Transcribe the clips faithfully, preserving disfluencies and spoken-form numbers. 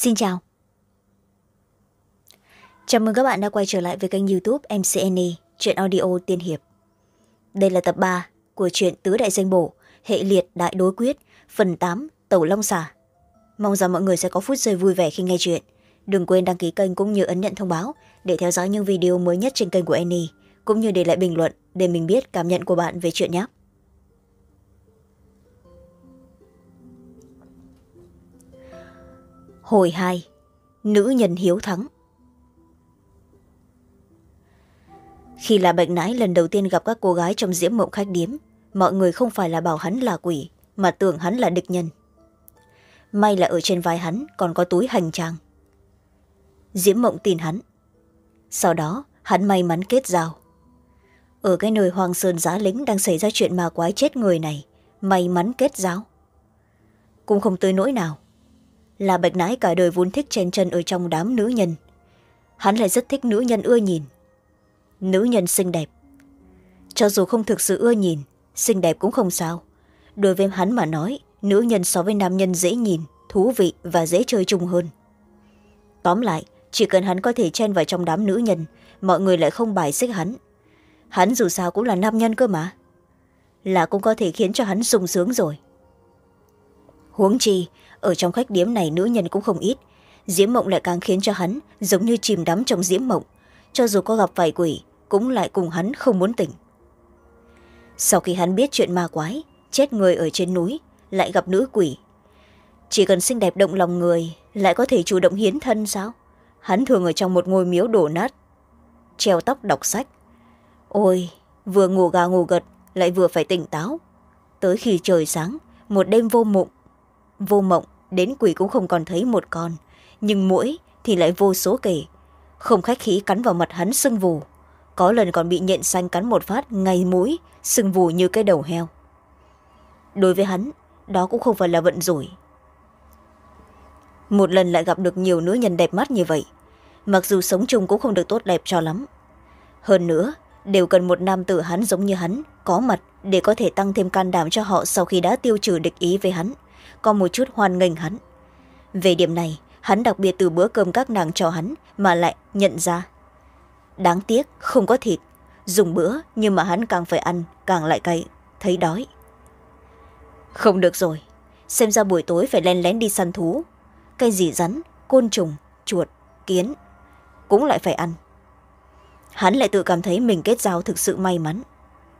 Xin chào. Chào mừng các bạn đã quay trở lại với kênh youtube em xê en e Truyện Audio Tiên Hiệp. Đây là tập ba của truyện Tứ Đại Danh Bổ, hệ liệt đại đối quyết, phần tám Tẩu Long Xà. Mong rằng mọi người sẽ có phút giây vui vẻ khi nghe chuyện. Đừng quên đăng ký kênh cũng như ấn nhận thông báo để theo dõi những video mới nhất trên kênh của Annie, cũng như để lại bình luận để mình biết cảm nhận của bạn về chuyện nhé. Hồi hai, nữ nhân hiếu thắng. Khi là Bạch Nãi lần đầu tiên gặp các cô gái trong diễm mộng khách điếm, mọi người không phải là bảo hắn là quỷ, mà tưởng hắn là địch nhân. May là ở trên vai hắn còn có túi hành trang. Diễm mộng tin hắn. Sau đó hắn may mắn kết giao. Ở cái nơi Hoàng Sơn Giá Lính đang xảy ra chuyện ma quái chết người này, may mắn kết giao cũng không tới nỗi nào. Là Bạch Nãi cả đời vốn thích chen chân ở trong đám nữ nhân. Hắn lại rất thích nữ nhân ưa nhìn. Nữ nhân xinh đẹp. Cho dù không thực sự ưa nhìn, xinh đẹp cũng không sao. Đối với hắn mà nói, nữ nhân so với nam nhân dễ nhìn, thú vị và dễ chơi chung hơn. Tóm lại, chỉ cần hắn có thể chen vào trong đám nữ nhân, mọi người lại không bài xích hắn. Hắn dù sao cũng là nam nhân cơ mà. Là cũng có thể khiến cho hắn sung sướng rồi. Huống chi, ở trong khách điếm này nữ nhân cũng không ít. Diễm mộng lại càng khiến cho hắn giống như chìm đắm trong diễm mộng. Cho dù có gặp phải quỷ, cũng lại cùng hắn không muốn tỉnh. Sau khi hắn biết chuyện ma quái, chết người ở trên núi, lại gặp nữ quỷ. Chỉ cần xinh đẹp động lòng người, lại có thể chủ động hiến thân sao? Hắn thường ở trong một ngôi miếu đổ nát, treo tóc đọc sách. Ôi, vừa ngủ gà ngủ gật, lại vừa phải tỉnh táo. Tới khi trời sáng, một đêm vô mộng. Vô mộng, đến quỷ cũng không còn thấy một con, nhưng muỗi thì lại vô số kể. Không khách khí cắn vào mặt hắn sưng vù. Có lần còn bị nhện xanh cắn một phát ngay mũi, sưng vù như cái đầu heo. Đối với hắn, đó cũng không phải là vận rủi. Một lần lại gặp được nhiều nữ nhân đẹp mắt như vậy, mặc dù sống chung cũng không được tốt đẹp cho lắm. Hơn nữa, đều cần một nam tử hắn giống như hắn, có mặt để có thể tăng thêm can đảm cho họ sau khi đã tiêu trừ địch ý với hắn, có một chút hoan nghênh hắn. Về điểm này, hắn đặc biệt từ bữa cơm các nàng cho hắn mà lại nhận ra. Đáng tiếc, không có thịt. Dùng bữa, nhưng mà hắn càng phải ăn, càng lại cay, thấy đói. Không được rồi, xem ra buổi tối phải len lén đi săn thú. Cái gì rắn, côn trùng, chuột, kiến, cũng lại phải ăn. Hắn lại tự cảm thấy mình kết giao thực sự may mắn.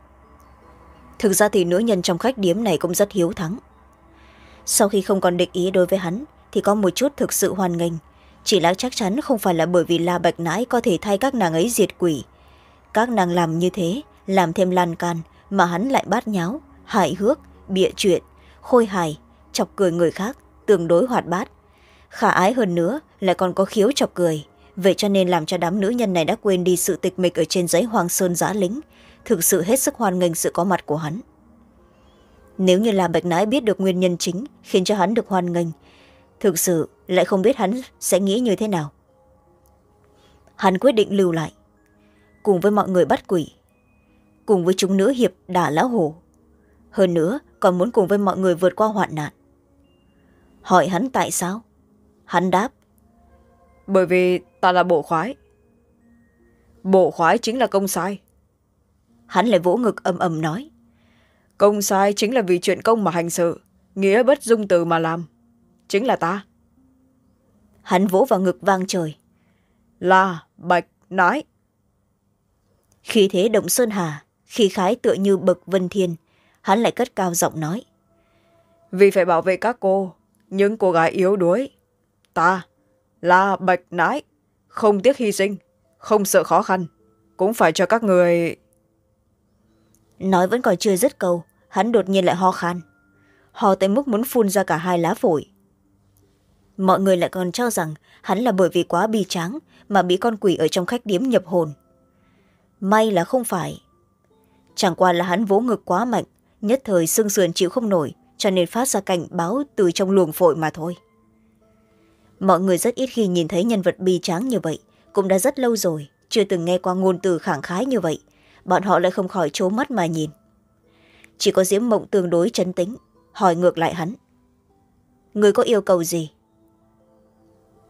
Thực ra thì nữ nhân trong khách điếm này cũng rất hiếu thắng. Sau khi không còn địch ý đối với hắn, thì có một chút thực sự hoan nghênh. Chỉ là chắc chắn không phải là bởi vì La Bạch Nãi có thể thay các nàng ấy diệt quỷ. Các nàng làm như thế, làm thêm lan can, mà hắn lại bát nháo, hài hước, bịa chuyện, khôi hài, chọc cười người khác, tương đối hoạt bát. Khả ái hơn nữa, lại còn có khiếu chọc cười. Vậy cho nên làm cho đám nữ nhân này đã quên đi sự tịch mịch ở trên giấy Hoàng Sơn Giá Lính, thực sự hết sức hoan nghênh sự có mặt của hắn. Nếu như là Bạch Nãi biết được nguyên nhân chính khiến cho hắn được hoan nghênh, thực sự lại không biết hắn sẽ nghĩ như thế nào. Hắn quyết định lưu lại, cùng với mọi người bắt quỷ, cùng với chúng nữ hiệp đả lão hổ. Hơn nữa còn muốn cùng với mọi người vượt qua hoạn nạn. Hỏi hắn tại sao? Hắn đáp: Bởi vì ta là bộ khoái. Bộ khoái chính là công sai. Hắn lại vỗ ngực ầm ầm nói: Công sai chính là vì chuyện công mà hành sự, nghĩa bất dung từ mà làm. Chính là ta. Hắn vỗ vào ngực vang trời: Là Bạch Nãi. Khi thế động sơn hà, khí khái tựa như bậc vân thiên. Hắn lại cất cao giọng nói: Vì phải bảo vệ các cô, những cô gái yếu đuối, ta là Bạch Nãi, không tiếc hy sinh, không sợ khó khăn, cũng phải cho các người. Nói vẫn còn chưa dứt câu, hắn đột nhiên lại ho khan, ho tới mức muốn phun ra cả hai lá phổi. Mọi người lại còn cho rằng hắn là bởi vì quá bi tráng mà bị con quỷ ở trong khách điếm nhập hồn. May là không phải. Chẳng qua là hắn vỗ ngực quá mạnh, nhất thời xương sườn chịu không nổi, cho nên phát ra cảnh báo từ trong luồng phổi mà thôi. Mọi người rất ít khi nhìn thấy nhân vật bi tráng như vậy, cũng đã rất lâu rồi chưa từng nghe qua ngôn từ khẳng khái như vậy. Bọn họ lại không khỏi trố mắt mà nhìn. Chỉ có Diễm Mộng tương đối trấn tĩnh, hỏi ngược lại hắn: Người có yêu cầu gì?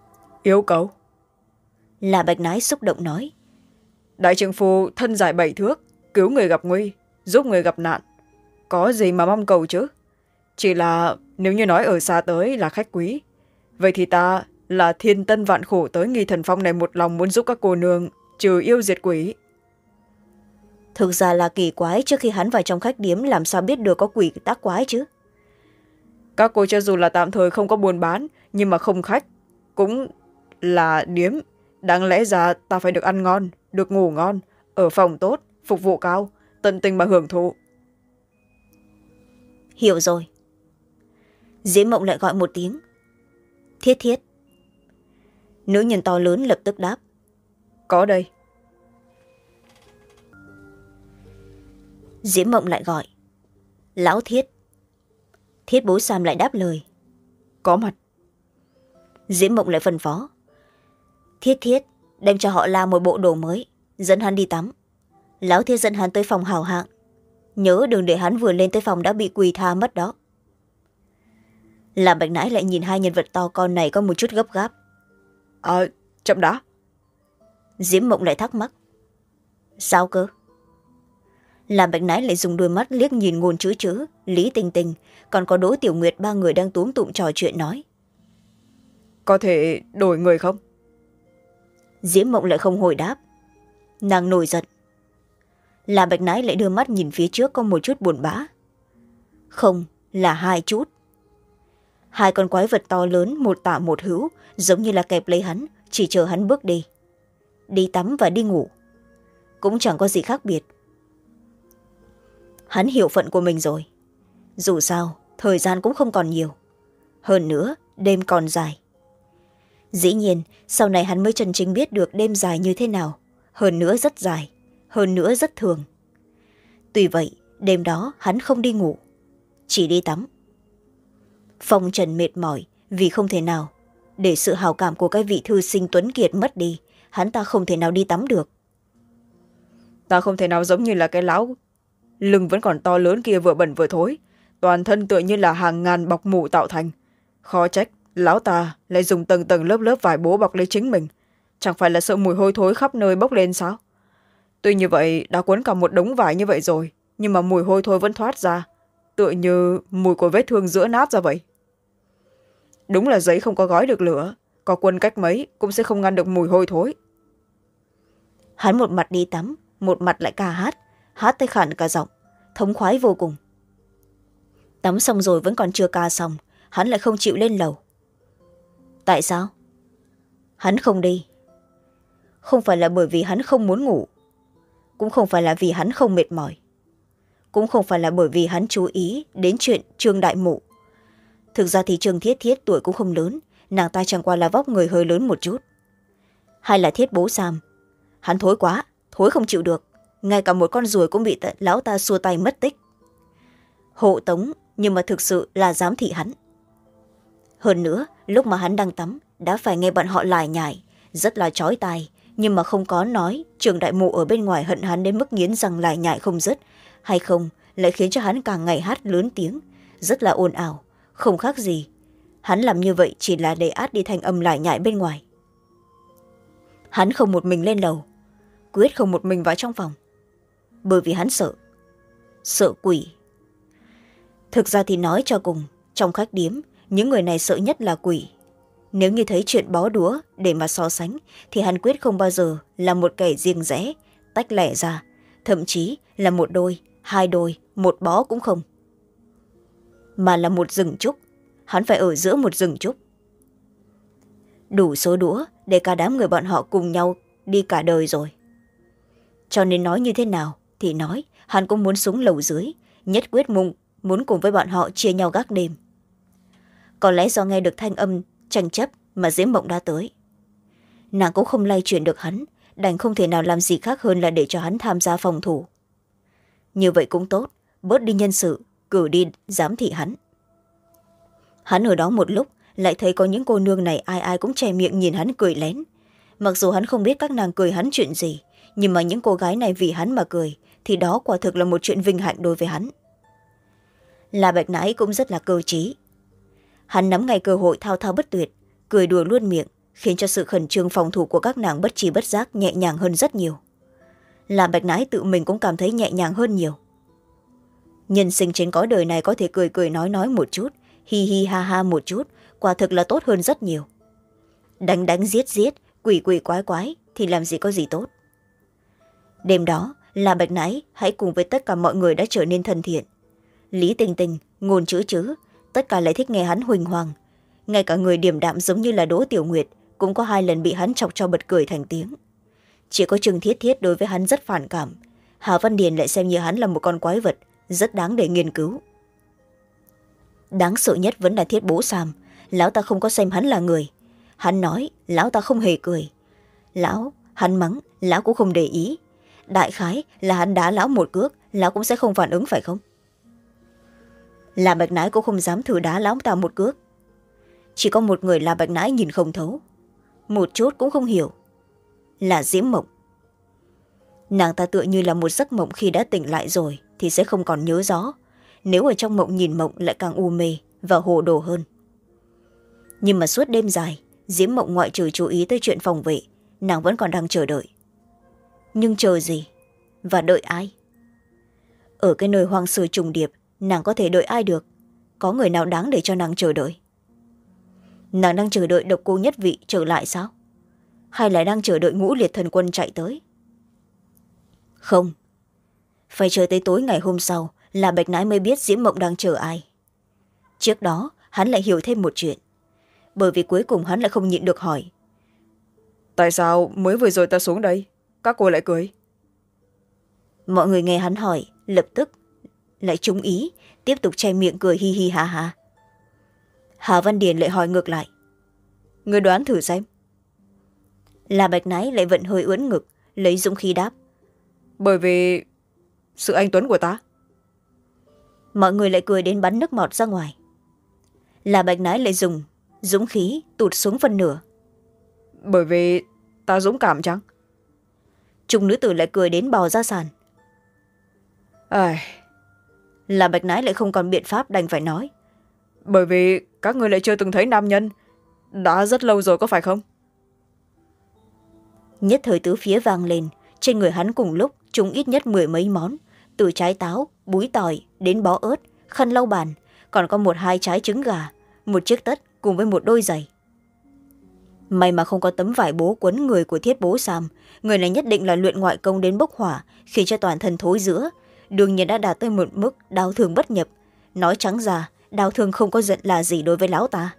Yêu cầu? Là Bạch Nái xúc động nói. Đại trượng phu thân dài bảy thước, cứu người gặp nguy, giúp người gặp nạn. Có gì mà mong cầu chứ? Chỉ là nếu như nói ở xa tới là khách quý, vậy thì ta là thiên tân vạn khổ tới Nghi Thần Phong này một lòng muốn giúp các cô nương trừ yêu diệt quỷ. Thực ra là kỳ quái, trước khi hắn vào trong khách điếm làm sao biết được có quỷ tác quái chứ. Các cô cho dù là tạm thời không có buôn bán, nhưng mà không khách cũng là điếm. Đáng lẽ ra ta phải được ăn ngon, được ngủ ngon, ở phòng tốt, phục vụ cao, tận tình mà hưởng thụ. Hiểu rồi. Diễm Mộng lại gọi một tiếng. Thiết Thiết. Nữ nhân to lớn lập tức đáp. Có đây. Diễm Mộng lại gọi. Lão Thiết. Thiết Bố Sam lại đáp lời. Có mặt. Diễm Mộng lại phân phó. Thiết Thiết, đem cho họ La một bộ đồ mới, dẫn hắn đi tắm. Lão Thiết dẫn hắn tới phòng hào hạng. Nhớ đừng để hắn vừa lên tới phòng đã bị quỳ tha mất đó. Làm Bạch Nãi lại nhìn hai nhân vật to con này có một chút gấp gáp. À, chậm đã. Diễm Mộng lại thắc mắc. Sao cơ? Làm Bạch Nãi lại dùng đôi mắt liếc nhìn Ngôn Chữ Chữ, Lý Tình Tình, còn có Đỗ Tiểu Nguyệt, ba người đang túm tụm trò chuyện nói. Có thể đổi người không? Diễm Mộng lại không hồi đáp. Nàng nổi giận. Làm Bạch Nãi lại đưa mắt nhìn phía trước có một chút buồn bã. Không, là hai chút. Hai con quái vật to lớn, một tả một hữu, giống như là kẹp lấy hắn, chỉ chờ hắn bước đi. Đi tắm và đi ngủ. Cũng chẳng có gì khác biệt. Hắn hiểu phận của mình rồi. Dù sao, thời gian cũng không còn nhiều. Hơn nữa, đêm còn dài. Dĩ nhiên, sau này hắn mới chân chính biết được đêm dài như thế nào. Hơn nữa rất dài. Hơn nữa rất thường. Tuy vậy, đêm đó hắn không đi ngủ. Chỉ đi tắm. Phong Trần mệt mỏi vì không thể nào. Để sự hào cảm của cái vị thư sinh tuấn kiệt mất đi, hắn ta không thể nào đi tắm được. Ta không thể nào giống như là cái lão lưng vẫn còn to lớn kia vừa bẩn vừa thối, toàn thân tựa như là hàng ngàn bọc mủ tạo thành. Khó trách lão ta lại dùng tầng tầng lớp lớp vải bố bọc lấy chính mình. Chẳng phải là sợ mùi hôi thối khắp nơi bốc lên sao? Tuy như vậy đã cuốn cả một đống vải như vậy rồi, nhưng mà mùi hôi thối vẫn thoát ra, tựa như mùi của vết thương giữa nát ra vậy. Đúng là giấy không có gói được lửa, có quân cách mấy cũng sẽ không ngăn được mùi hôi thối. Hắn một mặt đi tắm, một mặt lại ca hát, hát tới khản cả giọng, thống khoái vô cùng. Tắm xong rồi vẫn còn chưa ca xong, hắn lại không chịu lên lầu. Tại sao? Hắn không đi. Không phải là bởi vì hắn không muốn ngủ, cũng không phải là vì hắn không mệt mỏi, cũng không phải là bởi vì hắn chú ý đến chuyện Trương đại mụ. Thực ra thì Trương Thiết Thiết tuổi cũng không lớn, nàng ta chẳng qua là vóc người hơi lớn một chút. Hay là Thiết Bố Sam, hắn thối quá, thối không chịu được, ngay cả một con ruồi cũng bị lão ta xua tay mất tích. Hộ tống nhưng mà thực sự là giám thị hắn. Hơn nữa, lúc mà hắn đang tắm đã phải nghe bọn họ lải nhải, rất là chói tai, nhưng mà không có nói Trương đại mụ ở bên ngoài hận hắn đến mức nghiến răng lải nhải không dứt, hay không lại khiến cho hắn càng ngày hát lớn tiếng, rất là ồn ào, không khác gì. Hắn làm như vậy chỉ là để át đi thanh âm lải nhải bên ngoài. Hắn không một mình lên lầu, quyết không một mình vào trong phòng, bởi vì hắn sợ. Sợ quỷ. Thực ra thì nói cho cùng, trong khách điếm, những người này sợ nhất là quỷ. Nếu như thấy chuyện bó đũa để mà so sánh, thì hắn quyết không bao giờ là một kẻ riêng rẽ, tách lẻ ra, thậm chí là một đôi, hai đôi, một bó cũng không. Mà là một rừng trúc, hắn phải ở giữa một rừng trúc. Đủ số đũa để cả đám người bọn họ cùng nhau đi cả đời rồi. Cho nên nói như thế nào thì nói, hắn cũng muốn xuống lầu dưới, nhất quyết mùng muốn cùng với bọn họ chia nhau gác đêm. Có lẽ do nghe được thanh âm tranh chấp mà Diễm Mộng đã tới. Nàng cũng không lay chuyển được hắn, đành không thể nào làm gì khác hơn là để cho hắn tham gia phòng thủ. Như vậy cũng tốt, bớt đi nhân sự, cử đi giám thị hắn. Hắn ở đó một lúc, lại thấy có những cô nương này ai ai cũng che miệng nhìn hắn cười lén. Mặc dù hắn không biết các nàng cười hắn chuyện gì, nhưng mà những cô gái này vì hắn mà cười, thì đó quả thực là một chuyện vinh hạnh đối với hắn. Là Bạch Nãi cũng rất là cơ trí. Hắn nắm ngay cơ hội thao thao bất tuyệt, cười đùa luôn miệng, khiến cho sự khẩn trương phòng thủ của các nàng bất tri bất giác nhẹ nhàng hơn rất nhiều. Là Bạch Nãi tự mình cũng cảm thấy nhẹ nhàng hơn nhiều. Nhân sinh trên cõi đời này có thể cười cười nói nói một chút, hi hi ha ha một chút, quả thực là tốt hơn rất nhiều. Đánh đánh giết giết, quỷ quỷ quái quái thì làm gì có gì tốt. Đêm đó, là Bạch Nãi hãy cùng với tất cả mọi người đã trở nên thân thiện. Lý Tình Tình, Ngôn Chữ Chữ, tất cả lại thích nghe hắn huỳnh hoàng. Ngay cả người điềm đạm giống như là Đỗ Tiểu Nguyệt cũng có hai lần bị hắn chọc cho bật cười thành tiếng. Chỉ có Trương Thiết Thiết đối với hắn rất phản cảm. Hà Văn Điền lại xem như hắn là một con quái vật rất đáng để nghiên cứu. Đáng sợ nhất vẫn là Thiết Bố Sam. Lão ta không có xem hắn là người. Hắn nói lão ta không hề cười. Lão hắn mắng lão cũng không để ý. Đại khái là hắn đá lão một cước, lão cũng sẽ không phản ứng, phải không? Là Bạch Nãi cũng không dám thử đá lão ta một cước. Chỉ có một người là Bạch Nãi nhìn không thấu, một chút cũng không hiểu, là Diễm Mộng. Nàng ta tựa như là một giấc mộng, khi đã tỉnh lại rồi thì sẽ không còn nhớ rõ. Nếu ở trong mộng nhìn mộng lại càng u mê và hồ đồ hơn. Nhưng mà suốt đêm dài, Diễm Mộng ngoại trừ chú ý tới chuyện phòng vệ, nàng vẫn còn đang chờ đợi. Nhưng chờ gì? Và đợi ai? Ở cái nơi hoang sơ trùng điệp, nàng có thể đợi ai được? Có người nào đáng để cho nàng chờ đợi? Nàng đang chờ đợi Độc Cô Nhất Vị trở lại sao? Hay là đang chờ đợi Ngũ Liệt Thần Quân chạy tới? Không. Phải chờ tới tối ngày hôm sau là Bạch Nãi mới biết Diễm Mộng đang chờ ai. Trước đó hắn lại hiểu thêm một chuyện. Bởi vì cuối cùng hắn lại không nhịn được hỏi: tại sao mới vừa rồi ta xuống đây các cô lại cười? Mọi người nghe hắn hỏi lập tức lại trúng ý, tiếp tục che miệng cười hi hi ha ha. Hà Văn Điền lại hỏi ngược lại: người đoán thử xem. Là Bạch Nãi lại vận hơi ưỡn ngực, lấy dũng khí đáp: bởi vì sự anh tuấn của ta. Mọi người lại cười đến bắn nước bọt ra ngoài. Là Bạch Nãi lại dùng dũng khí tụt xuống phân nửa: bởi vì ta dũng cảm chăng? Trung nữ tử lại cười đến bò ra sàn. Ai... Là Bạch Nãi lại không còn biện pháp, đành phải nói: bởi vì các người lại chưa từng thấy nam nhân. Đã rất lâu rồi có phải không? Nhất thời tứ phía vang lên. Trên người hắn cùng lúc trúng ít nhất mười mấy món, từ trái táo, búi tỏi đến bó ớt, khăn lau bàn, còn có một hai trái trứng gà, một chiếc tất cùng với một đôi giày. May mà không có tấm vải bố quấn người của Thiết Bố Sam. Người này nhất định là luyện ngoại công đến bốc hỏa, khiến cho toàn thân thối rữa, đương nhiên đã đạt tới một mức đau thương bất nhập. Nói trắng ra, đau thương không có giận là gì đối với lão ta.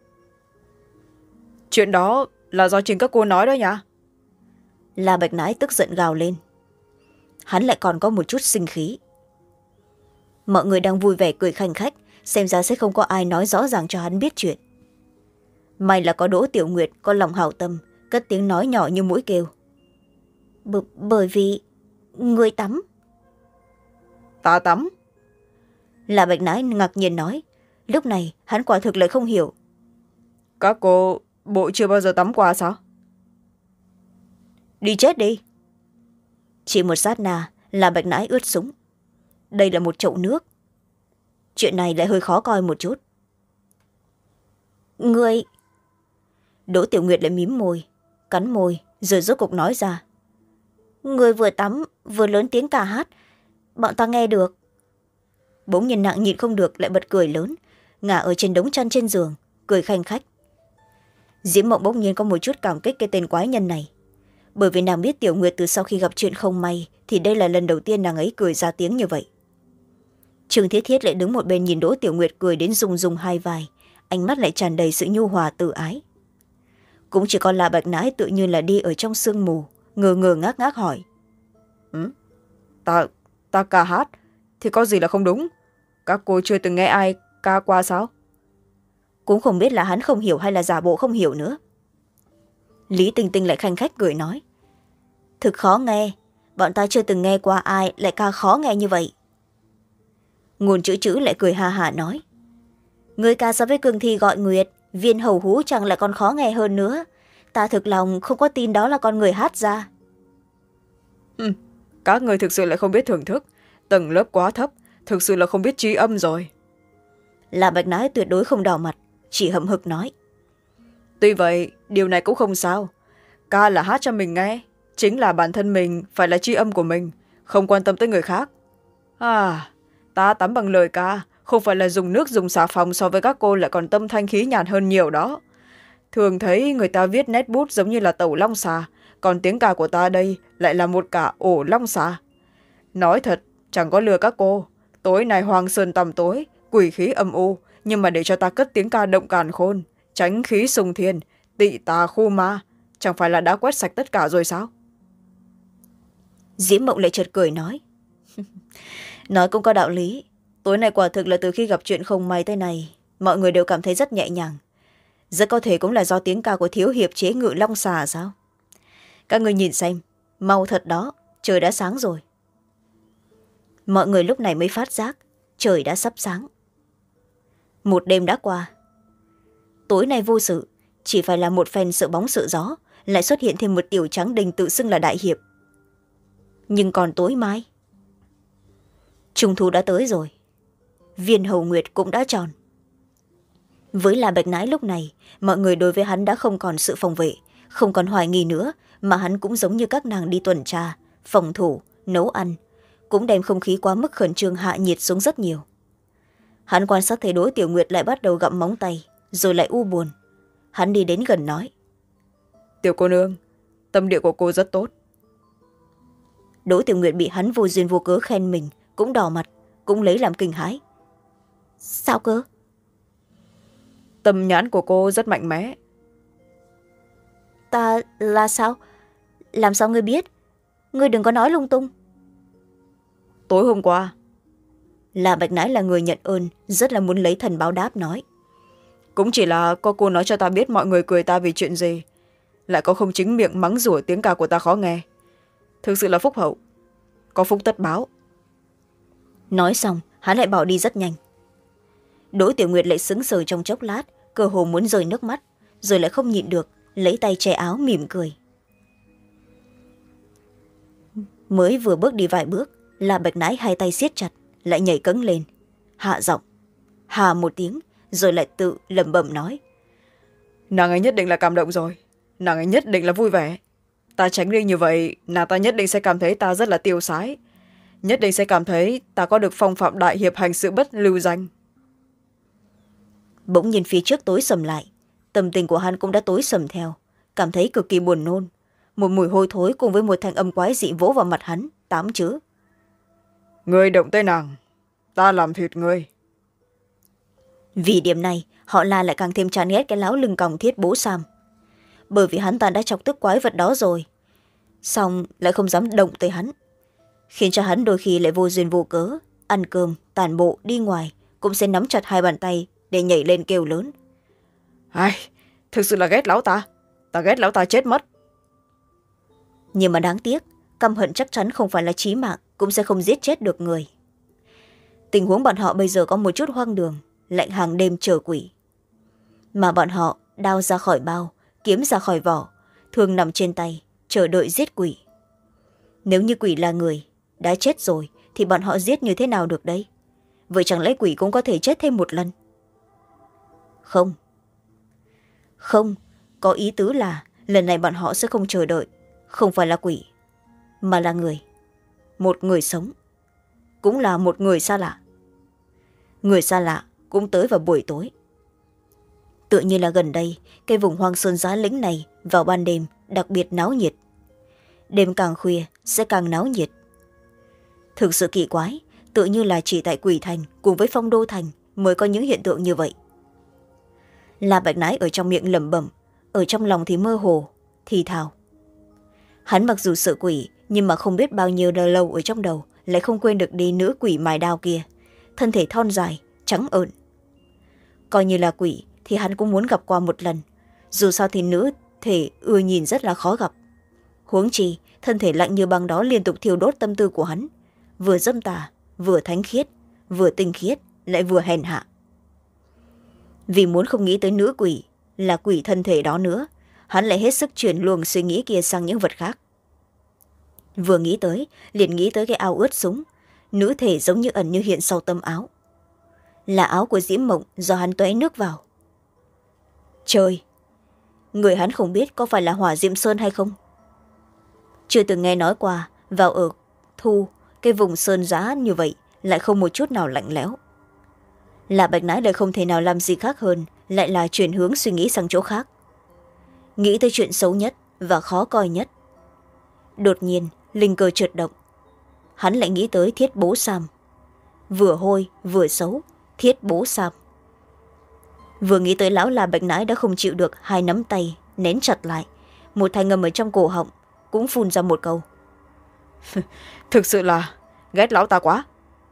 Chuyện đó là do chính các cô nói đó nhá. Là Bạch Nãi tức giận gào lên. Hắn lại còn có một chút sinh khí. Mọi người đang vui vẻ cười khanh khách, xem ra sẽ không có ai nói rõ ràng cho hắn biết chuyện. May là có Đỗ Tiểu Nguyệt có lòng hảo tâm, cất tiếng nói nhỏ như mũi kêu: B bởi vì người tắm. Ta tắm? Là Bạch Nãi ngạc nhiên nói. Lúc này hắn quả thực lại không hiểu. Các cô bộ chưa bao giờ tắm qua sao? Đi chết đi. Chỉ một sát na là Bạch Nãi ướt sũng. Đây là một chậu nước. Chuyện này lại hơi khó coi một chút. Người... Đỗ Tiểu Nguyệt lại mím môi, cắn môi, rồi rốt cục nói ra: người vừa tắm vừa lớn tiếng ca hát, bọn ta nghe được. Bỗng nhiên nặng nhịn không được lại bật cười lớn, ngả ở trên đống chăn trên giường, cười khanh khách. Diễm Mộng bỗng nhiên có một chút cảm kích cái tên quái nhân này. Bởi vì nàng biết Tiểu Nguyệt từ sau khi gặp chuyện không may thì đây là lần đầu tiên nàng ấy cười ra tiếng như vậy. Trương Thiết Thiết lại đứng một bên nhìn Đỗ Tiểu Nguyệt cười đến rung rung hai vai, ánh mắt lại tràn đầy sự nhu hòa tự ái. Cũng chỉ còn là Bạch Nãi tự như là đi ở trong sương mù, ngờ ngờ ngác ngác hỏi: ừ? ta ta ca hát thì có gì là không đúng? Các cô chưa từng nghe ai ca qua sao? Cũng không biết là hắn không hiểu hay là giả bộ không hiểu nữa. Lý Tình Tình lại khanh khách cười nói: thực khó nghe, bọn ta chưa từng nghe qua ai lại ca khó nghe như vậy. Ngôn Chữ Chữ lại cười ha hả nói: người ca so với Cương Thi gọi Nguyệt, Viên Hầu Hú chẳng lại còn khó nghe hơn nữa. Ta thực lòng không có tin đó là con người hát ra. Ừ, các người thực sự lại không biết thưởng thức, tầng lớp quá thấp, thực sự là không biết trí âm rồi. Là Bạch Nãi tuyệt đối không đỏ mặt, chỉ hậm hực nói: Tuy vậy điều này cũng không sao. Ca là hát cho mình nghe, chính là bản thân mình phải là tri âm của mình, không quan tâm tới người khác. À, ta tắm bằng lời ca, không phải là dùng nước dùng xà phòng, so với các cô lại còn tâm thanh khí nhàn hơn nhiều đó. Thường thấy người ta viết nét bút giống như là tẩu long xà, còn tiếng ca của ta đây lại là một cả ổ long xà. Nói thật, chẳng có lừa các cô, tối nay Hoàng Sơn tầm tối, quỷ khí âm u, nhưng mà để cho ta cất tiếng ca động càn khôn, tránh khí sùng thiên, tị tà khu ma, chẳng phải là đã quét sạch tất cả rồi sao? Diễm Mộng lại chợt cười nói. Nói cũng có đạo lý, tối nay quả thực là từ khi gặp chuyện không may thế này, mọi người đều cảm thấy rất nhẹ nhàng. Rất có thể cũng là do tiếng ca của thiếu hiệp chế ngự long xà sao? Các người nhìn xem, mau thật đó, trời đã sáng rồi. Mọi người lúc này mới phát giác trời đã sắp sáng. Một đêm đã qua, tối nay vô sự, chỉ phải là một phen sợ bóng sợ gió, lại xuất hiện thêm một tiểu trắng đình tự xưng là đại hiệp. Nhưng còn tối mai, trung thu đã tới rồi, viên hầu nguyệt cũng đã tròn. Với là Bạch Nãi lúc này, mọi người đối với hắn đã không còn sự phòng vệ, không còn hoài nghi nữa, mà hắn cũng giống như các nàng đi tuần tra, phòng thủ, nấu ăn, cũng đem không khí quá mức khẩn trương hạ nhiệt xuống rất nhiều. Hắn quan sát thấy Đỗ Tiểu Nguyệt lại bắt đầu gặm móng tay, rồi lại u buồn. Hắn đi đến gần nói. Tiểu cô nương, tâm địa của cô rất tốt. Đỗ Tiểu Nguyệt bị hắn vô duyên vô cớ khen mình, cũng đỏ mặt, cũng lấy làm kinh hãi. Sao cơ? Tâm nhãn của cô rất mạnh mẽ. Ta là sao? Làm sao ngươi biết? Ngươi đừng có nói lung tung. Tối hôm qua, là Bạch Nãi là người nhận ơn, rất là muốn lấy thần báo đáp nói. Cũng chỉ là có cô nói cho ta biết mọi người cười ta vì chuyện gì, lại có không chính miệng mắng rủa tiếng ca của ta khó nghe. Thực sự là phúc hậu, có phúc tất báo. Nói xong hắn lại bỏ đi rất nhanh. Đỗ Tiểu Nguyệt lại sững sờ trong chốc lát, cơ hồ muốn rơi nước mắt, rồi lại không nhịn được, lấy tay che áo mỉm cười. Mới vừa bước đi vài bước, là Bạch Nãi hai tay siết chặt, lại nhảy cẫng lên, hạ giọng hà một tiếng, rồi lại tự lẩm bẩm nói. Nàng ấy nhất định là cảm động rồi, nàng ấy nhất định là vui vẻ. Ta tránh đi như vậy, nàng ta nhất định sẽ cảm thấy ta rất là tiêu sái, nhất định sẽ cảm thấy ta có được phong phạm đại hiệp hành sự bất lưu danh. Bỗng nhìn phía trước tối sầm lại, tâm tình của hắn cũng đã tối sầm theo, cảm thấy cực kỳ buồn nôn. Một mùi hôi thối cùng với một thanh âm quái dị vỗ vào mặt hắn, tám chữ. Ngươi động tới nàng, ta làm thịt ngươi. Vì điểm này, họ La lại càng thêm chán ghét cái láo lưng còng Thiết Bố Sam. Bởi vì hắn ta đã chọc tức quái vật đó rồi, xong lại không dám động tới hắn, khiến cho hắn đôi khi lại vô duyên vô cớ, ăn cơm, tản bộ, đi ngoài, cũng sẽ nắm chặt hai bàn tay để nhảy lên kêu lớn. Ai, thực sự là ghét lão ta, ta ghét lão ta chết mất. Nhưng mà đáng tiếc, căm hận chắc chắn không phải là chí mạng, cũng sẽ không giết chết được người. Tình huống bọn họ bây giờ có một chút hoang đường, lạnh hàng đêm chờ quỷ. Mà bọn họ đao ra khỏi bao, kiếm ra khỏi vỏ, thường nằm trên tay, chờ đợi giết quỷ. Nếu như quỷ là người, đã chết rồi, thì bọn họ giết như thế nào được đấy? Vậy chẳng lẽ quỷ cũng có thể chết thêm một lần? Không. Không, có ý tứ là lần này bọn họ sẽ không chờ đợi, không phải là quỷ, mà là người. Một người sống, cũng là một người xa lạ. Người xa lạ cũng tới vào buổi tối. Tự như là gần đây, cái vùng hoang sơn giá lĩnh này vào ban đêm đặc biệt náo nhiệt. Đêm càng khuya sẽ càng náo nhiệt. Thực sự kỳ quái, tự như là chỉ tại Quỷ Thành cùng với Phong Đô Thành mới có những hiện tượng như vậy. La Bạch Nãi ở trong miệng lẩm bẩm, ở trong lòng thì mơ hồ, thì thào. Hắn mặc dù sợ quỷ, nhưng mà không biết bao nhiêu đời lâu ở trong đầu lại không quên được đi nữ quỷ mài đao kia, thân thể thon dài, trắng ợn. Coi như là quỷ thì hắn cũng muốn gặp qua một lần, dù sao thì nữ thể ưa nhìn rất là khó gặp. Huống chi thân thể lạnh như băng đó liên tục thiêu đốt tâm tư của hắn, vừa dâm tà, vừa thánh khiết, vừa tinh khiết, lại vừa hèn hạ. Vì muốn không nghĩ tới nữ quỷ là quỷ thân thể đó nữa, hắn lại hết sức chuyển luồng suy nghĩ kia sang những vật khác. Vừa nghĩ tới, liền nghĩ tới cái áo ướt súng, nữ thể giống như ẩn như hiện sau tấm áo. Là áo của Diễm Mộng do hắn tué nước vào. Trời! người hắn không biết có phải là Hỏa Diệm Sơn hay không. Chưa từng nghe nói qua vào ở thu cái vùng sơn giá như vậy lại không một chút nào lạnh lẽo. Là Bạch Nãi lại không thể nào làm gì khác hơn lại là chuyển hướng suy nghĩ sang chỗ khác, nghĩ tới chuyện xấu nhất và khó coi nhất. Đột nhiên linh cơ chợt động, hắn lại nghĩ tới Thiết Bố Sam. Vừa hôi vừa xấu, Thiết Bố Sam. Vừa nghĩ tới lão là Bạch Nãi đã không chịu được, hai nắm tay nén chặt lại, một thanh ngầm ở trong cổ họng cũng phun ra một câu. Thực sự là ghét lão ta quá.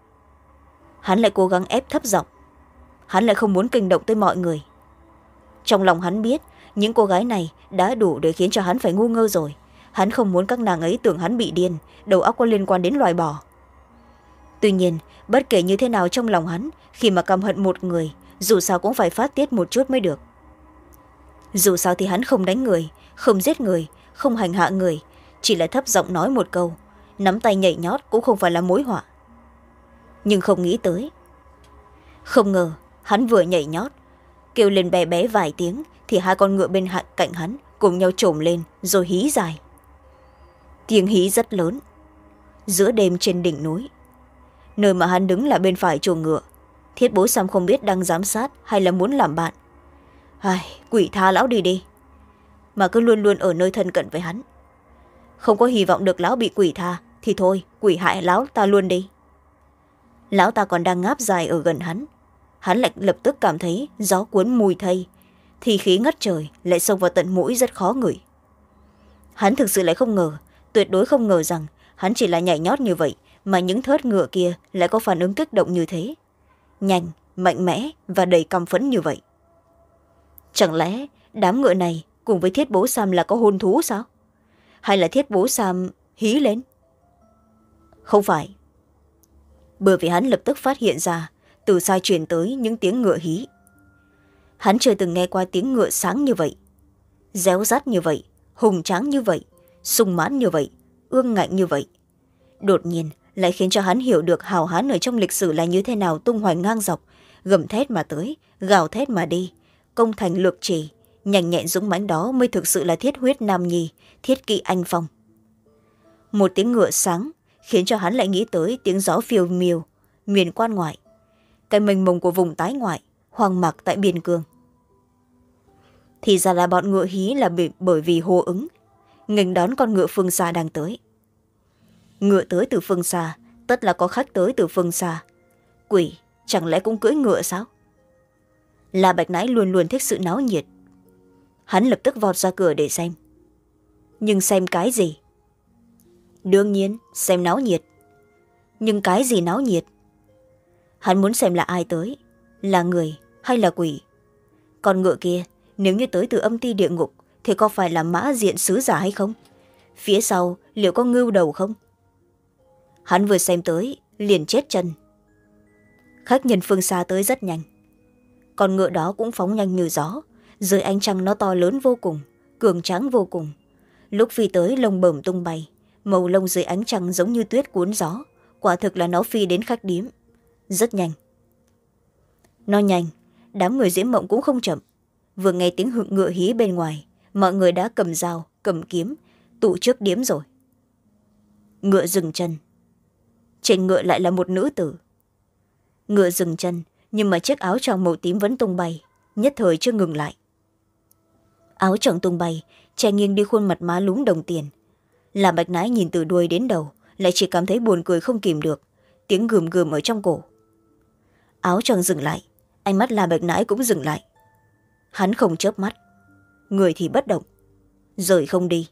Hắn lại cố gắng ép thấp giọng, hắn lại không muốn kinh động tới mọi người. Trong lòng hắn biết những cô gái này đã đủ để khiến cho hắn phải ngu ngơ rồi. Hắn không muốn các nàng ấy tưởng hắn bị điên, đầu óc có liên quan đến loài bò. Tuy nhiên bất kể như thế nào, trong lòng hắn khi mà căm hận một người, dù sao cũng phải phát tiết một chút mới được. Dù sao thì hắn không đánh người, không giết người, không hành hạ người, chỉ là thấp giọng nói một câu, nắm tay nhảy nhót cũng không phải là mối họa. Nhưng không nghĩ tới, không ngờ hắn vừa nhảy nhót kêu lên bé bé vài tiếng thì hai con ngựa bên cạnh hắn cùng nhau trồm lên rồi hí dài. Tiếng hí rất lớn. Giữa đêm trên đỉnh núi, nơi mà hắn đứng là bên phải chuồng ngựa, Thiết Bố Sam không biết đang giám sát hay là muốn làm bạn. Ai, quỷ tha lão đi đi, mà cứ luôn luôn ở nơi thân cận với hắn. Không có hy vọng được lão bị quỷ tha thì thôi, quỷ hại lão ta luôn đi. Lão ta còn đang ngáp dài ở gần hắn, hắn lại lập tức cảm thấy gió cuốn mùi thây, thì khí ngất trời lại xông vào tận mũi, rất khó ngửi. Hắn thực sự lại không ngờ, tuyệt đối không ngờ rằng hắn chỉ là nhảy nhót như vậy mà những thớt ngựa kia lại có phản ứng kích động như thế, nhanh, mạnh mẽ và đầy căm phẫn như vậy. Chẳng lẽ đám ngựa này cùng với Thiết Bố Sam là có hôn thú sao? Hay là Thiết Bố Sam hí lên? Không phải, bởi vì hắn lập tức phát hiện ra từ xa truyền tới những tiếng ngựa hí. Hắn chưa từng nghe qua tiếng ngựa sáng như vậy, réo rắt như vậy, hùng tráng như vậy, sung mãn như vậy, ương ngạnh như vậy. Đột nhiên lại khiến cho hắn hiểu được hào hán ở trong lịch sử là như thế nào, tung hoành ngang dọc, gầm thét mà tới, gào thét mà đi, công thành lược trì, nhanh nhẹn dũng mãnh, đó mới thực sự là thiết huyết nam nhi, thiết kỵ anh phong. Một tiếng ngựa sáng khiến cho hắn lại nghĩ tới tiếng gió phiêu miêu miền quan ngoại, cái mênh mông của vùng tái ngoại, hoang mạc tại biên cương. Thì ra là bọn ngựa hí là bởi vì hô ứng nghênh đón con ngựa phương xa đang tới. Ngựa tới từ phương xa, tất là có khách tới từ phương xa. Quỷ chẳng lẽ cũng cưỡi ngựa sao? La Bạch Nãi luôn luôn thích sự náo nhiệt, hắn lập tức vọt ra cửa để xem. Nhưng xem cái gì? Đương nhiên xem náo nhiệt. Nhưng cái gì náo nhiệt? Hắn muốn xem là ai tới, là người hay là quỷ. Con ngựa kia nếu như tới từ âm ti địa ngục thì có phải là mã diện sứ giả hay không? Phía sau liệu có ngưu đầu không? Hắn vừa xem tới liền chết chân. Khách nhân phương xa tới rất nhanh, con ngựa đó cũng phóng nhanh như gió, dưới ánh trăng nó to lớn vô cùng, cường tráng vô cùng. Lúc phi tới lông bẩm tung bay, màu lông dưới ánh trăng giống như tuyết cuốn gió, quả thực là nó phi đến khách điếm rất nhanh. Nó nhanh, đám người Diễm Mộng cũng không chậm. Vừa nghe tiếng hự ngựa hí bên ngoài, mọi người đã cầm dao cầm kiếm tụ trước điếm rồi. Ngựa dừng chân, trên ngựa lại là một nữ tử. Ngựa dừng chân nhưng mà chiếc áo choàng màu tím vẫn tung bay, nhất thời chưa ngừng lại. Áo choàng tung bay che nghiêng đi khuôn mặt má lúm đồng tiền. Là Bạch Nãi nhìn từ đuôi đến đầu lại chỉ cảm thấy buồn cười không kìm được, tiếng gườm gườm ở trong cổ. Áo choàng dừng lại, ánh mắt là Bạch Nãi cũng dừng lại. Hắn không chớp mắt, người thì bất động, rời không đi.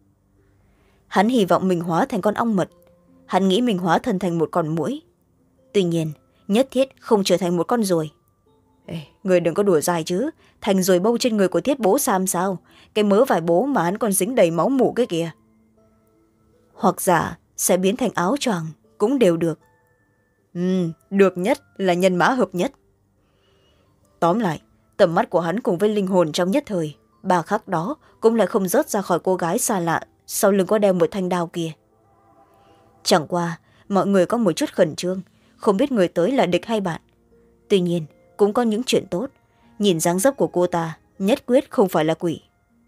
Hắn hy vọng mình hóa thành con ong mật, hắn nghĩ mình hóa thân thành một con muỗi. Tuy nhiên nhất thiết không trở thành một con ruồi. Ê, người đừng có đùa dài chứ, thành ruồi bâu trên người của Thiết Bố Sam sao? Cái mớ vải bố mà hắn còn dính đầy máu mủ cái kìa. Hoặc giả sẽ biến thành áo choàng cũng đều được. Ừ, được nhất là nhân mã hợp nhất. Tóm lại, tầm mắt của hắn cùng với linh hồn trong nhất thời ba khắc đó cũng lại không rớt ra khỏi cô gái xa lạ sau lưng có đeo một thanh đao kia. Chẳng qua mọi người có một chút khẩn trương, không biết người tới là địch hay bạn. Tuy nhiên cũng có những chuyện tốt, nhìn dáng dấp của cô ta nhất quyết không phải là quỷ.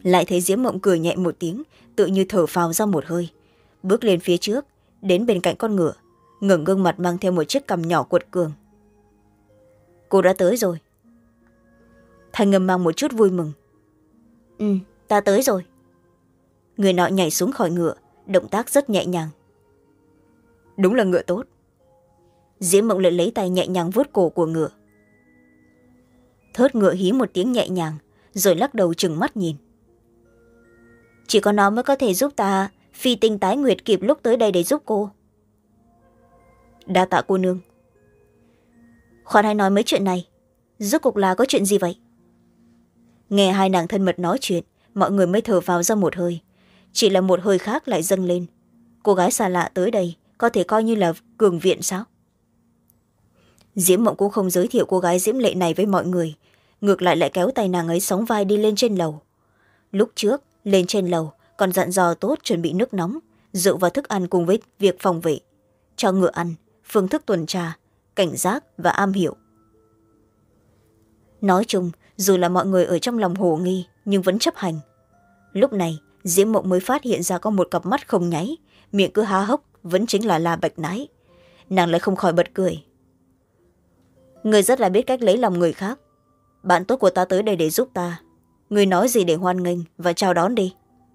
lại thấy Diễm Mộng cười nhẹ một tiếng, tự như thở phào ra một hơi, bước lên phía trước, đến bên cạnh con ngựa, ngẩng gương mặt mang theo một chiếc cằm nhỏ quật cường. Cô đã tới rồi. Thanh Ngâm mang một chút vui mừng. Ừ, ta tới rồi. Người nọ nhảy xuống khỏi ngựa, động tác rất nhẹ nhàng. Đúng là ngựa tốt. Diễm Mộng lại lấy tay nhẹ nhàng vuốt cổ của ngựa. Thớt ngựa hí một tiếng nhẹ nhàng, rồi lắc đầu trừng mắt nhìn. Chỉ có nó mới có thể giúp ta phi tinh tái nguyệt kịp lúc tới đây để giúp cô. Đa tạ cô nương. Khoan hay nói mấy chuyện này, rốt cuộc là có chuyện gì vậy? Nghe hai nàng thân mật nói chuyện, mọi người mới thở vào ra một hơi. Chỉ là một hơi khác lại dâng lên. Cô gái xa lạ tới đây có thể coi như là cường viện sao? Diễm Mộng cũng không giới thiệu cô gái diễm lệ này với mọi người, ngược lại lại kéo tay nàng ấy sóng vai đi lên trên lầu. Lúc trước lên trên lầu còn dặn dò tốt chuẩn bị nước nóng, rượu và thức ăn cùng với việc phòng vệ, cho ngựa ăn, phương thức tuần tra, cảnh giác và am hiểu. Nói chung, dù là mọi người ở trong lòng hồ nghi nhưng vẫn chấp hành. Lúc này Diễm Mộng mới phát hiện ra có một cặp mắt không nháy, miệng cứ há hốc, vẫn chính là La Bạch Nái. Nàng lại không khỏi bật cười. Người rất là biết cách lấy lòng người khác. Bạn tốt của ta tới đây để giúp ta, người nói gì để hoan nghênh và chào đón đi.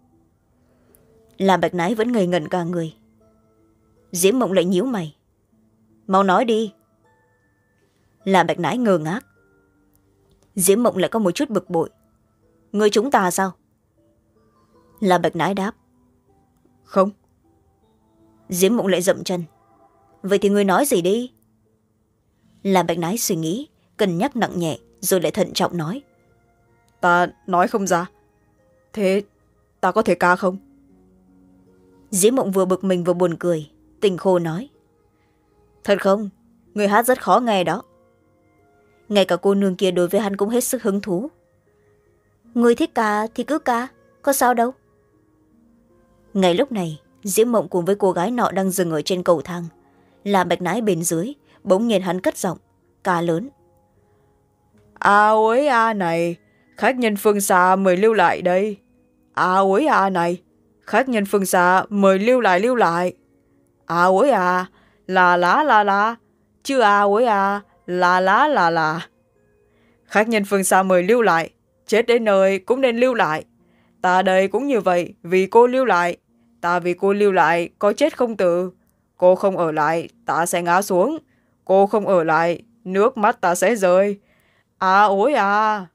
La Bạch Nái vẫn ngây ngẩn cả người. Diễm Mộng lại nhíu mày. Mau nói đi. La Bạch Nái ngơ ngác. Diễm Mộng lại có một chút bực bội. Người chúng ta sao? La Bạch Nái đáp. Không. Diễm Mộng lại dậm chân. Vậy thì người nói gì đi? La Bạch Nái suy nghĩ, cân nhắc nặng nhẹ, rồi lại thận trọng nói. Ta nói không ra. Thế ta có thể ca không? Diễm Mộng vừa bực mình vừa buồn cười, Tình Khô nói. Thật không? Người hát rất khó nghe đó. Ngay cả cô nương kia đối với hắn cũng hết sức hứng thú. Người thích ca thì cứ ca, có sao đâu. Ngay lúc này, Diễm Mộng cùng với cô gái nọ đang dừng ở trên cầu thang. La Bạch Nái bên dưới, bỗng nhiên hắn cất giọng, ca lớn. À ối à này, khách nhân phương xa mời lưu lại đây. À ối à này, khách nhân phương xa mời lưu lại lưu lại. À ối à, là lá là lá, chứ à ối à, là lá là là. Khách nhân phương xa mời lưu lại, chết đến nơi cũng nên lưu lại. Ta đây cũng như vậy, vì cô lưu lại. Ta vì cô lưu lại, có chết không tử. Cô không ở lại, ta sẽ ngã xuống. Cô không ở lại, nước mắt ta sẽ rơi. À ối à.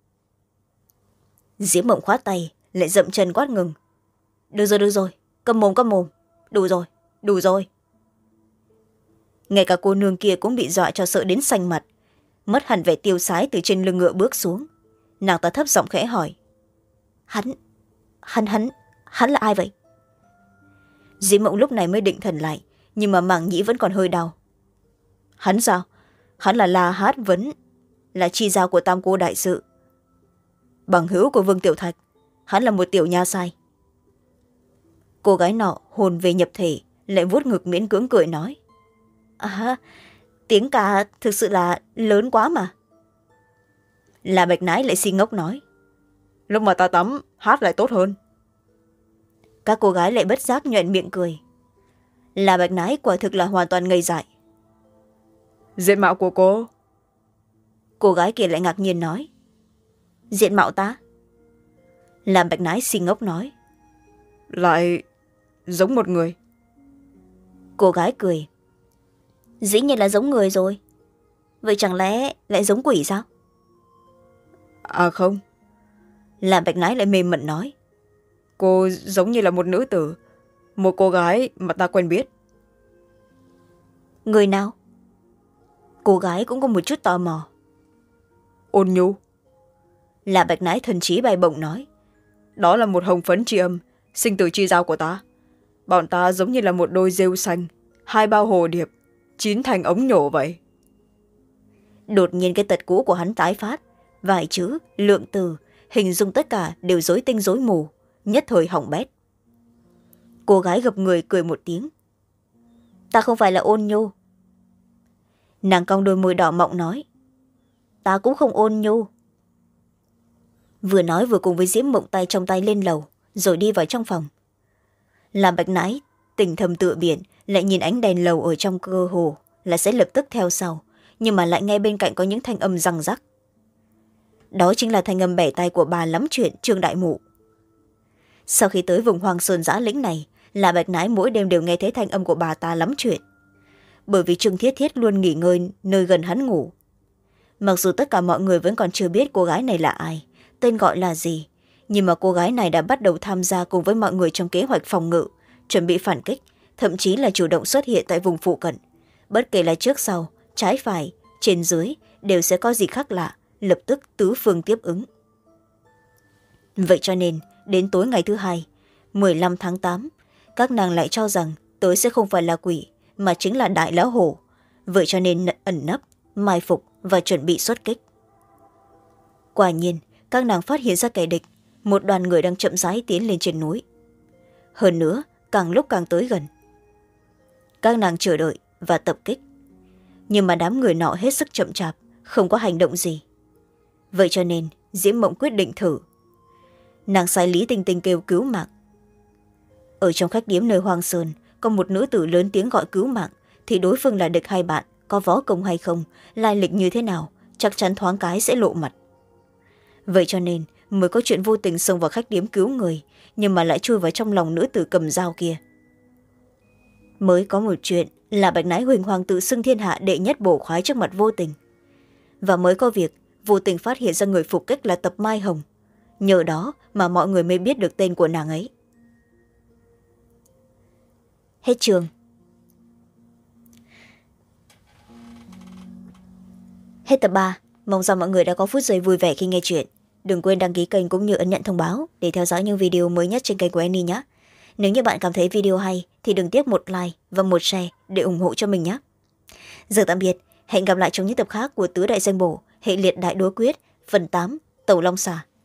Diễm Mộng khoát tay, lại dậm chân quát ngừng. Được rồi, được rồi, câm mồm câm mồm. Đủ rồi, đủ rồi. Ngay cả cô nương kia cũng bị dọa cho sợ đến xanh mặt, mất hẳn vẻ tiêu sái từ trên lưng ngựa bước xuống. Nàng ta thấp giọng khẽ hỏi. Hắn, hắn, hắn, hắn là ai vậy? Diễm Mộng lúc này mới định thần lại, nhưng mà màng nhĩ vẫn còn hơi đau. Hắn sao? Hắn là La Hát Vấn, là chi giao của Tam Cô đại sự, bằng hữu của Vương Tiểu Thạch. Hắn là một tiểu nha sai. Cô gái nọ hồn về nhập thể, lại vuốt ngực miễn cưỡng cười nói. À, tiếng ca thực sự là lớn quá mà. La Bạch Nái lại si ngốc nói. Lúc mà ta tắm, hát lại tốt hơn. Các cô gái lại bất giác nhoẻn miệng cười. La Bạch Nái quả thực là hoàn toàn ngây dại. Diện mạo của cô? Cô gái kia lại ngạc nhiên nói. Diện mạo ta? La Bạch Nái si ngốc nói. Lại giống một người. Cô gái cười. Dĩ nhiên là giống người rồi. Vậy chẳng lẽ lại giống quỷ sao? À không. La Bạch Nái lại mềm mẩn nói. Cô giống như là một nữ tử, một cô gái mà ta quen biết. Người nào? Cô gái cũng có một chút tò mò. Ôn Nhu. La Bạch Nái thần trí bay bổng nói. Đó là một hồng phấn tri âm, sinh tử chi giao của ta. Bọn ta giống như là một đôi rêu xanh, hai bao hồ điệp, chín thành ống nhổ vậy. Đột nhiên cái tật cũ của hắn tái phát, vài chữ, lượng từ, hình dung tất cả đều rối tinh rối mù, nhất thời hỏng bét. Cô gái gập người cười một tiếng. Ta không phải là Ôn Nhu. Nàng cong đôi môi đỏ mọng nói. Ta cũng không ôn nhu. vừa nói vừa cùng với diễm mộng tay trong tay lên lầu rồi đi vào trong phòng. Làm Bạch Nãi tình thầm tựa biển, lại nhìn ánh đèn lầu ở trong cơ hồ là sẽ lập tức theo sau, nhưng mà lại nghe bên cạnh có những thanh âm răng rắc. Đó chính là thanh âm bẻ tay của bà lắm chuyện Trương Đại Mụ. Sau khi tới vùng hoang sơn giã lĩnh này, là Bạch Nãi mỗi đêm đều nghe thấy thanh âm của bà ta lắm chuyện, bởi vì Trương Thiết Thiết luôn nghỉ ngơi nơi gần hắn ngủ. Mặc dù tất cả mọi người vẫn còn chưa biết cô gái này là ai, tên gọi là gì, nhưng mà cô gái này đã bắt đầu tham gia cùng với mọi người trong kế hoạch phòng ngự, chuẩn bị phản kích, thậm chí là chủ động xuất hiện tại vùng phụ cận. Bất kể là trước sau, trái phải, trên dưới đều sẽ có gì khác lạ, lập tức tứ phương tiếp ứng. Vậy cho nên đến tối ngày thứ hai mười lăm tháng tám, các nàng lại cho rằng tới sẽ không phải là quỷ mà chính là đại lão hổ. Vậy cho nên ẩn nấp, mai phục và chuẩn bị xuất kích. Quả nhiên các nàng phát hiện ra kẻ địch, một đoàn người đang chậm rãi tiến lên trên núi. Hơn nữa càng lúc càng tới gần. Các nàng chờ đợi và tập kích, nhưng mà đám người nọ hết sức chậm chạp, không có hành động gì. Vậy cho nên Diễm Mộng quyết định thử. Nàng sai Lý Tinh Tinh kêu cứu mạng. Ở trong khách điếm nơi hoang sơn có một nữ tử lớn tiếng gọi cứu mạng, thì đối phương là địch hay bạn, có võ công hay không, lai lịch như thế nào, chắc chắn thoáng cái sẽ lộ mặt. Vậy cho nên mới có chuyện vô tình xông vào khách điếm cứu người, nhưng mà lại chui vào trong lòng nữ tử cầm dao kia. Mới có một chuyện là Bạch Nãi huỳnh hoàng tự xưng thiên hạ đệ nhất bổ khoái trước mặt vô tình, và mới có việc vô tình phát hiện ra người phục kích là Tập Mai Hồng. Nhờ đó mà mọi người mới biết được tên của nàng ấy. Hết chương. Hết tập ba. Mong rằng mọi người đã có phút giây vui vẻ khi nghe chuyện. Đừng quên đăng ký kênh cũng như ấn nhận thông báo để theo dõi những video mới nhất trên kênh của Annie nhé. Nếu như bạn cảm thấy video hay thì đừng tiếc một like và một share để ủng hộ cho mình nhé. Giờ tạm biệt, hẹn gặp lại trong những tập khác của Tứ Đại Danh Bổ, hệ liệt đại đối quyết, phần tám, Tẩu Long Xà.